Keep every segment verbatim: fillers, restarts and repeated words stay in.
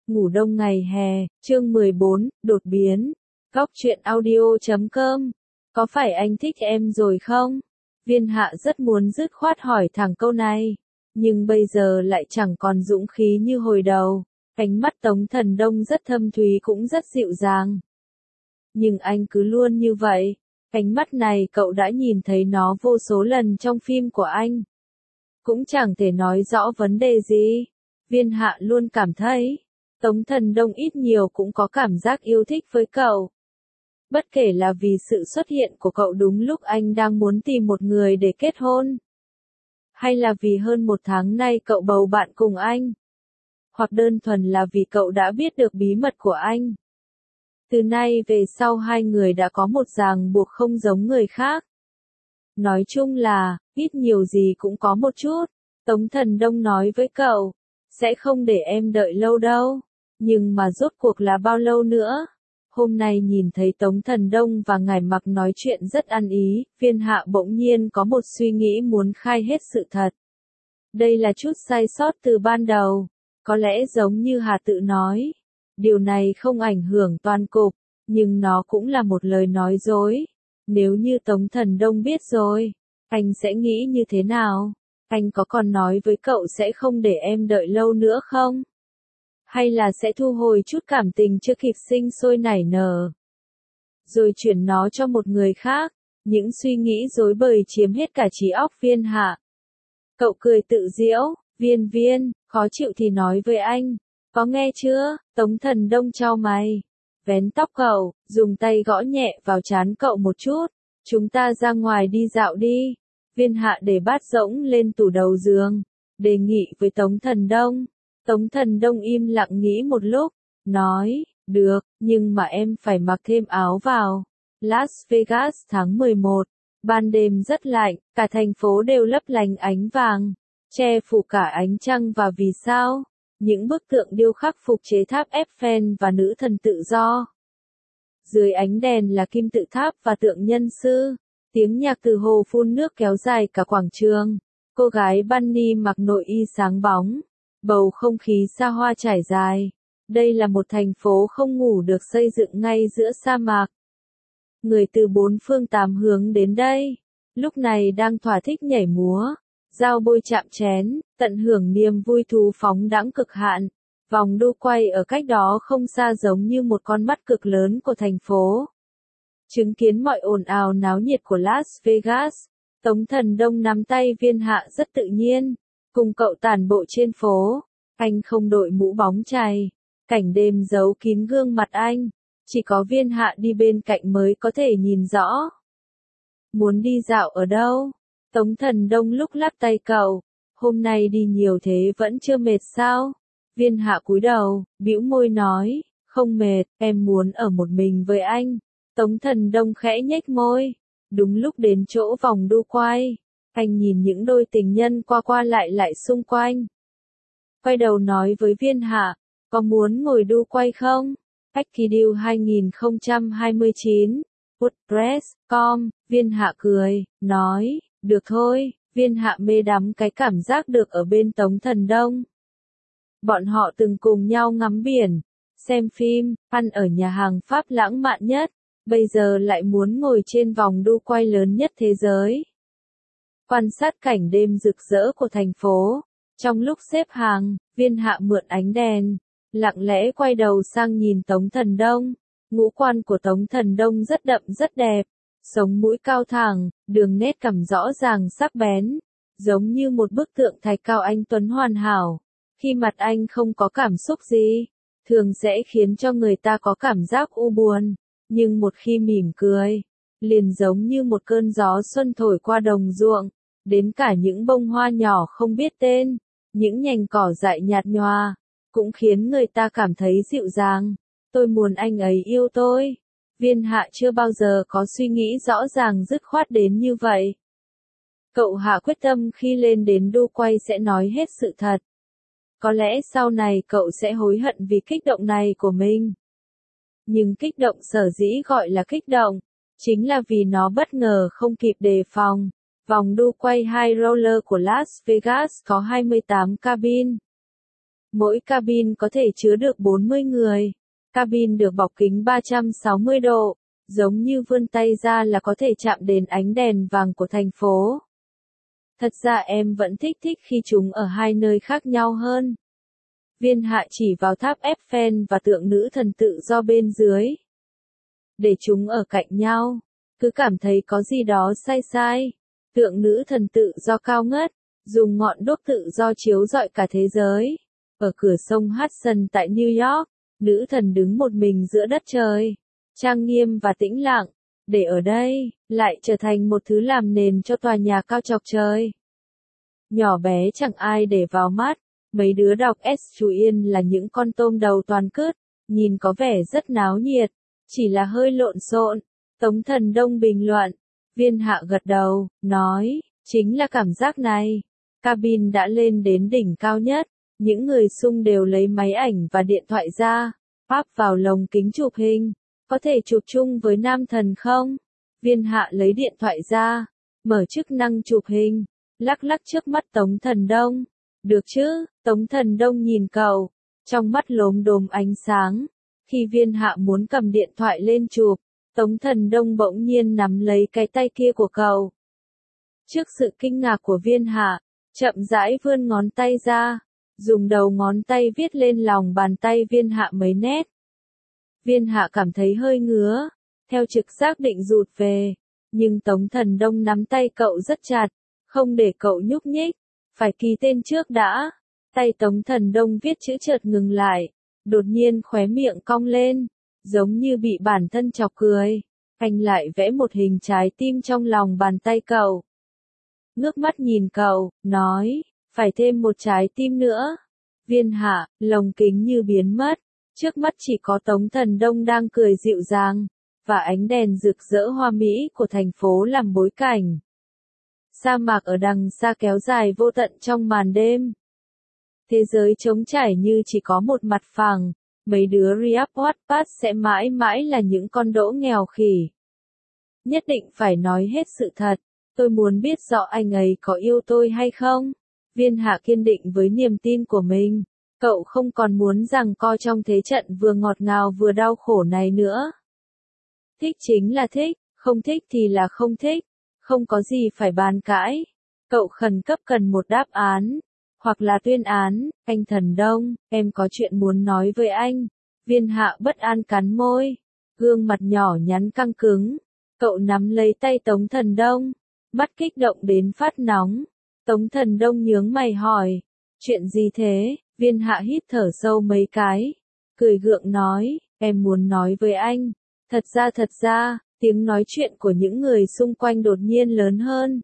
Ngủ đông ngày hè, chương mười bốn, đột biến. Góc truyện audio chấm com. Có phải anh thích em rồi không? Viên Hạ rất muốn dứt khoát hỏi thẳng câu này, nhưng bây giờ lại chẳng còn dũng khí như hồi đầu. Ánh mắt Tống Thần Đông rất thâm thúy cũng rất dịu dàng. Nhưng anh cứ luôn như vậy. Ánh mắt này cậu đã nhìn thấy nó vô số lần trong phim của anh. Cũng chẳng thể nói rõ vấn đề gì. Viên Hạ luôn cảm thấy Tống Thần Đông ít nhiều cũng có cảm giác yêu thích với cậu. Bất kể là vì sự xuất hiện của cậu đúng lúc anh đang muốn tìm một người để kết hôn, hay là vì hơn một tháng nay cậu bầu bạn cùng anh, hoặc đơn thuần là vì cậu đã biết được bí mật của anh. Từ nay về sau hai người đã có một ràng buộc không giống người khác. Nói chung là, ít nhiều gì cũng có một chút. Tống Thần Đông nói với cậu, sẽ không để em đợi lâu đâu. Nhưng mà rốt cuộc là bao lâu nữa? Hôm nay nhìn thấy Tống Thần Đông và Ngải Mặc nói chuyện rất ăn ý, Viên Hạ bỗng nhiên có một suy nghĩ muốn khai hết sự thật. Đây là chút sai sót từ ban đầu. Có lẽ giống như Hà tự nói, điều này không ảnh hưởng toàn cục, nhưng nó cũng là một lời nói dối. Nếu như Tống Thần Đông biết rồi, anh sẽ nghĩ như thế nào? Anh có còn nói với cậu sẽ không để em đợi lâu nữa không? Hay là sẽ thu hồi chút cảm tình chưa kịp sinh sôi nảy nở, rồi chuyển nó cho một người khác? Những suy nghĩ rối bời chiếm hết cả trí óc Viên Hạ. Cậu cười tự giễu, Viên Viên, khó chịu thì nói với anh, có nghe chưa? Tống Thần Đông chau mày, vén tóc cậu, dùng tay gõ nhẹ vào trán cậu một chút. Chúng ta ra ngoài đi dạo đi. Viên Hạ để bát rỗng lên tủ đầu giường, đề nghị với Tống Thần Đông. Tống Thần Đông im lặng nghĩ một lúc, nói, được, nhưng mà em phải mặc thêm áo vào. Las Vegas tháng mười một, ban đêm rất lạnh, cả thành phố đều lấp lánh ánh vàng, che phủ cả ánh trăng và vì sao. Những bức tượng điêu khắc phục chế tháp Eiffel và nữ thần tự do. Dưới ánh đèn là kim tự tháp và tượng nhân sư. Tiếng nhạc từ hồ phun nước kéo dài cả quảng trường. Cô gái Bunny mặc nội y sáng bóng. Bầu không khí xa hoa trải dài. Đây là một thành phố không ngủ được xây dựng ngay giữa sa mạc. Người từ bốn phương tám hướng đến đây, lúc này đang thỏa thích nhảy múa, dao bôi chạm chén, tận hưởng niềm vui thú phóng đãng cực hạn. Vòng đu quay ở cách đó không xa giống như một con mắt cực lớn của thành phố. Chứng kiến mọi ồn ào náo nhiệt của Las Vegas, Tống Thần Đông nắm tay Viên Hạ rất tự nhiên, cùng cậu tản bộ trên phố. Anh không đội mũ bóng chày, cảnh đêm giấu kín gương mặt anh, chỉ có Viên Hạ đi bên cạnh mới có thể nhìn rõ. Muốn đi dạo ở đâu? Tống Thần Đông lúc lắc tay cậu, hôm nay đi nhiều thế vẫn chưa mệt sao? Viên Hạ cúi đầu, bĩu môi nói, không mệt, em muốn ở một mình với anh. Tống Thần Đông khẽ nhếch môi. Đúng lúc đến chỗ vòng đu quay, anh nhìn những đôi tình nhân qua qua lại lại xung quanh. Quay đầu nói với Viên Hạ, có muốn ngồi đu quay không? Aikido hai không hai chín, WordPress chấm com. Viên Hạ cười, nói, được thôi. Viên Hạ mê đắm cái cảm giác được ở bên Tống Thần Đông. Bọn họ từng cùng nhau ngắm biển, xem phim, ăn ở nhà hàng Pháp lãng mạn nhất, bây giờ lại muốn ngồi trên vòng đu quay lớn nhất thế giới. Quan sát cảnh đêm rực rỡ của thành phố. Trong lúc xếp hàng, Viên Hạ mượn ánh đèn, lặng lẽ quay đầu sang nhìn Tống Thần Đông. Ngũ quan của Tống Thần Đông rất đậm rất đẹp, sống mũi cao thẳng, đường nét cằm rõ ràng sắc bén, giống như một bức tượng thạch cao anh tuấn hoàn hảo. Khi mặt anh không có cảm xúc gì, thường sẽ khiến cho người ta có cảm giác u buồn, nhưng một khi mỉm cười, liền giống như một cơn gió xuân thổi qua đồng ruộng, đến cả những bông hoa nhỏ không biết tên, những nhành cỏ dại nhạt nhòa, cũng khiến người ta cảm thấy dịu dàng. Tôi muốn anh ấy yêu tôi. Viên Hạ chưa bao giờ có suy nghĩ rõ ràng dứt khoát đến như vậy. Cậu hạ quyết tâm khi lên đến đu quay sẽ nói hết sự thật. Có lẽ sau này cậu sẽ hối hận vì kích động này của mình. Nhưng kích động sở dĩ gọi là kích động, chính là vì nó bất ngờ không kịp đề phòng. Vòng đu quay High Roller của Las Vegas có hai mươi tám cabin. Mỗi cabin có thể chứa được bốn mươi người. Cabin được bọc kính ba trăm sáu mươi độ, giống như vươn tay ra là có thể chạm đến ánh đèn vàng của thành phố. Thật ra em vẫn thích thích khi chúng ở hai nơi khác nhau hơn. Viên Hạ chỉ vào tháp Eiffel và tượng nữ thần tự do bên dưới. Để chúng ở cạnh nhau, cứ cảm thấy có gì đó sai sai. Tượng nữ thần tự do cao ngất, dùng ngọn đuốc tự do chiếu rọi cả thế giới. Ở cửa sông Hudson tại New York, nữ thần đứng một mình giữa đất trời, trang nghiêm và tĩnh lặng, để ở đây, lại trở thành một thứ làm nền cho tòa nhà cao chọc trời. Nhỏ bé chẳng ai để vào mắt, mấy đứa đọc S chú Yên là những con tôm đầu toàn cứt, nhìn có vẻ rất náo nhiệt, chỉ là hơi lộn xộn. Tống Thần Đông bình luận, Viên Hạ gật đầu, nói, chính là cảm giác này. Cabin đã lên đến đỉnh cao nhất, những người xung đều lấy máy ảnh và điện thoại ra, áp vào lồng kính chụp hình. Có thể chụp chung với nam thần không? Viên Hạ lấy điện thoại ra, mở chức năng chụp hình, lắc lắc trước mắt Tống Thần Đông. Được chứ? Tống Thần Đông nhìn cậu, trong mắt lốm đốm ánh sáng. Khi Viên Hạ muốn cầm điện thoại lên chụp, Tống Thần Đông bỗng nhiên nắm lấy cái tay kia của cậu. Trước sự kinh ngạc của Viên Hạ, chậm rãi vươn ngón tay ra, dùng đầu ngón tay viết lên lòng bàn tay Viên Hạ mấy nét. Viên Hạ cảm thấy hơi ngứa, theo trực giác định rụt về, nhưng Tống Thần Đông nắm tay cậu rất chặt, không để cậu nhúc nhích, phải ký tên trước đã. Tay Tống Thần Đông viết chữ chợt ngừng lại, đột nhiên khóe miệng cong lên, giống như bị bản thân chọc cười. Anh lại vẽ một hình trái tim trong lòng bàn tay cậu. Ngước mắt nhìn cậu, nói, phải thêm một trái tim nữa. Viên Hạ, lồng kính như biến mất, trước mắt chỉ có Tống Thần Đông đang cười dịu dàng, và ánh đèn rực rỡ hoa mỹ của thành phố làm bối cảnh. Sa mạc ở đằng xa kéo dài vô tận trong màn đêm. Thế giới trống trải như chỉ có một mặt phẳng, mấy đứa Riyadh Watpat sẽ mãi mãi là những con đỗ nghèo khỉ. Nhất định phải nói hết sự thật, tôi muốn biết rõ anh ấy có yêu tôi hay không. Viên Hạ kiên định với niềm tin của mình, cậu không còn muốn giằng co trong thế trận vừa ngọt ngào vừa đau khổ này nữa. Thích chính là thích, không thích thì là không thích, không có gì phải bàn cãi. Cậu khẩn cấp cần một đáp án, hoặc là tuyên án. Anh Thần Đông, em có chuyện muốn nói với anh. Viên Hạ bất an cắn môi, gương mặt nhỏ nhắn căng cứng. Cậu nắm lấy tay Tống Thần Đông, mắt kích động đến phát nóng. Tống Thần Đông nhướng mày hỏi, chuyện gì thế? Viên Hạ hít thở sâu mấy cái, cười gượng nói, em muốn nói với anh. Thật ra thật ra, tiếng nói chuyện của những người xung quanh đột nhiên lớn hơn.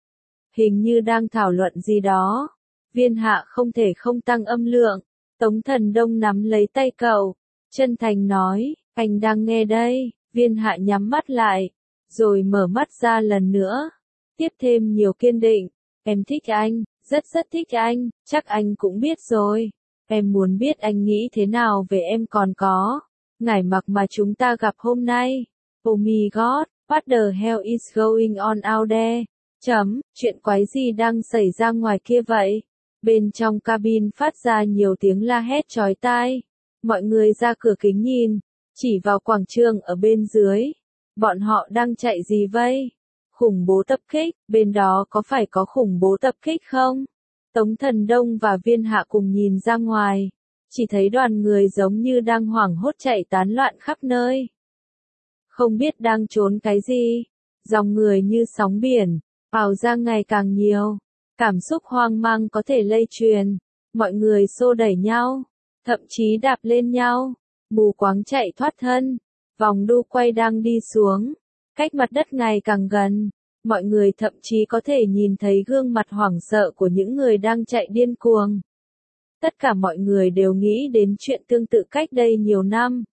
Hình như đang thảo luận gì đó. Viên Hạ không thể không tăng âm lượng. Tống Thần Đông nắm lấy tay cậu, chân thành nói, anh đang nghe đây. Viên Hạ nhắm mắt lại, rồi mở mắt ra lần nữa. Tiếp thêm nhiều kiên định, em thích anh, rất rất thích anh, chắc anh cũng biết rồi. Em muốn biết anh nghĩ thế nào về em còn có. Ngải mặc mà chúng ta gặp hôm nay. Oh my god, what the hell is going on out there? Chấm, chuyện quái gì đang xảy ra ngoài kia vậy? Bên trong cabin phát ra nhiều tiếng la hét chói tai. Mọi người ra cửa kính nhìn, chỉ vào quảng trường ở bên dưới. Bọn họ đang chạy gì vậy? Khủng bố tập kích, bên đó có phải có khủng bố tập kích không? Tống Thần Đông và Viên Hạ cùng nhìn ra ngoài, chỉ thấy đoàn người giống như đang hoảng hốt chạy tán loạn khắp nơi. Không biết đang trốn cái gì, dòng người như sóng biển, ào ra ngày càng nhiều. Cảm xúc hoang mang có thể lây truyền, mọi người xô đẩy nhau, thậm chí đạp lên nhau, mù quáng chạy thoát thân. Vòng đu quay đang đi xuống, cách mặt đất ngày càng gần, mọi người thậm chí có thể nhìn thấy gương mặt hoảng sợ của những người đang chạy điên cuồng. Tất cả mọi người đều nghĩ đến chuyện tương tự cách đây nhiều năm.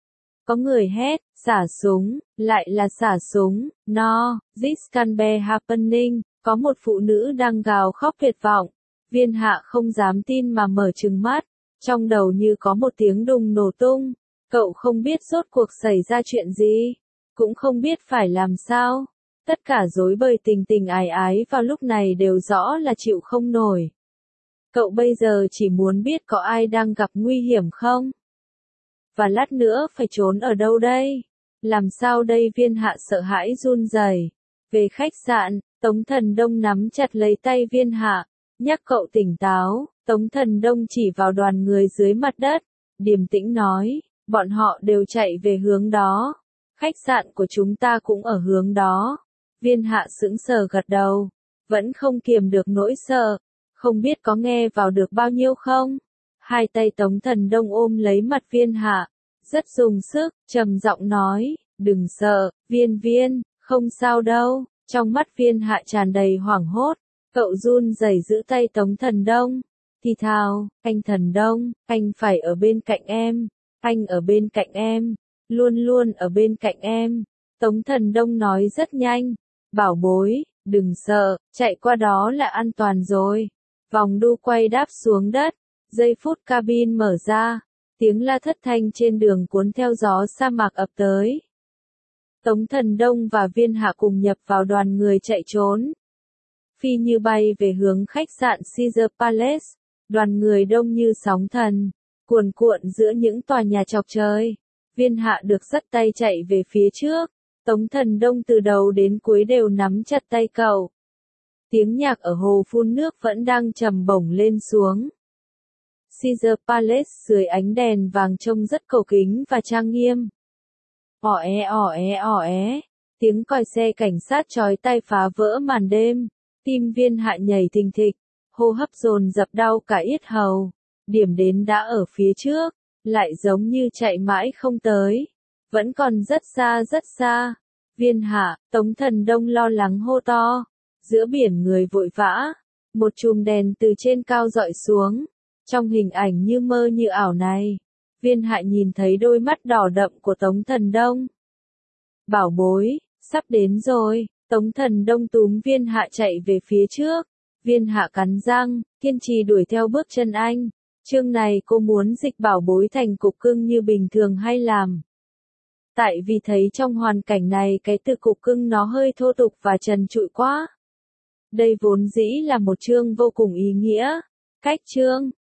Có người hét, xả súng, lại là xả súng, no, this can be happening. Có một phụ nữ đang gào khóc tuyệt vọng. Viên Hạ không dám tin mà mở trừng mắt, trong đầu như có một tiếng đùng nổ tung. Cậu không biết rốt cuộc xảy ra chuyện gì, cũng không biết phải làm sao. Tất cả rối bời tình tình ái ái vào lúc này đều rõ là chịu không nổi. Cậu bây giờ chỉ muốn biết có ai đang gặp nguy hiểm không? Và lát nữa phải trốn ở đâu đây? Làm sao đây? Viên Hạ sợ hãi run rẩy. Về khách sạn, Tống Thần Đông nắm chặt lấy tay Viên Hạ, nhắc cậu tỉnh táo. Tống Thần Đông chỉ vào đoàn người dưới mặt đất, điềm tĩnh nói, bọn họ đều chạy về hướng đó. Khách sạn của chúng ta cũng ở hướng đó. Viên Hạ sững sờ gật đầu, vẫn không kiềm được nỗi sợ. Không biết có nghe vào được bao nhiêu không? Hai tay Tống Thần Đông ôm lấy mặt Viên Hạ, rất dùng sức, trầm giọng nói, đừng sợ, Viên Viên, không sao đâu. Trong mắt Viên Hạ tràn đầy hoảng hốt, cậu run rẩy giữ tay Tống Thần Đông, thì thào, anh Thần Đông, anh phải ở bên cạnh em, anh ở bên cạnh em, luôn luôn ở bên cạnh em. Tống Thần Đông nói rất nhanh, bảo bối, đừng sợ, chạy qua đó là an toàn rồi. Vòng đu quay đáp xuống đất, giây phút cabin mở ra, tiếng la thất thanh trên đường cuốn theo gió sa mạc ập tới. Tống Thần Đông và Viên Hạ cùng nhập vào đoàn người chạy trốn. Phi như bay về hướng khách sạn Caesar Palace, đoàn người đông như sóng thần, cuồn cuộn giữa những tòa nhà chọc trời. Viên Hạ được dắt tay chạy về phía trước, Tống Thần Đông từ đầu đến cuối đều nắm chặt tay cậu. Tiếng nhạc ở hồ phun nước vẫn đang trầm bổng lên xuống. Caesar Palace dưới ánh đèn vàng trông rất cổ kính và trang nghiêm. Ỏ é ỏ é ỏ é, tiếng còi xe cảnh sát chói tai phá vỡ màn đêm. Tim Viên Hạ nhảy thình thịch, hô hấp dồn dập đau cả yết hầu. Điểm đến đã ở phía trước, lại giống như chạy mãi không tới. Vẫn còn rất xa rất xa. Viên Hạ, Tống Thần Đông lo lắng hô to. Giữa biển người vội vã, một chùm đèn từ trên cao dọi xuống. Trong hình ảnh như mơ như ảo này, Viên Hạ nhìn thấy đôi mắt đỏ đậm của Tống Thần Đông. Bảo bối, sắp đến rồi. Tống Thần Đông túm Viên Hạ chạy về phía trước. Viên Hạ cắn răng, kiên trì đuổi theo bước chân anh. Chương này cô muốn dịch bảo bối thành cục cưng như bình thường hay làm? Tại vì thấy trong hoàn cảnh này cái từ cục cưng nó hơi thô tục và trần trụi quá. Đây vốn dĩ là một chương vô cùng ý nghĩa. Cách chương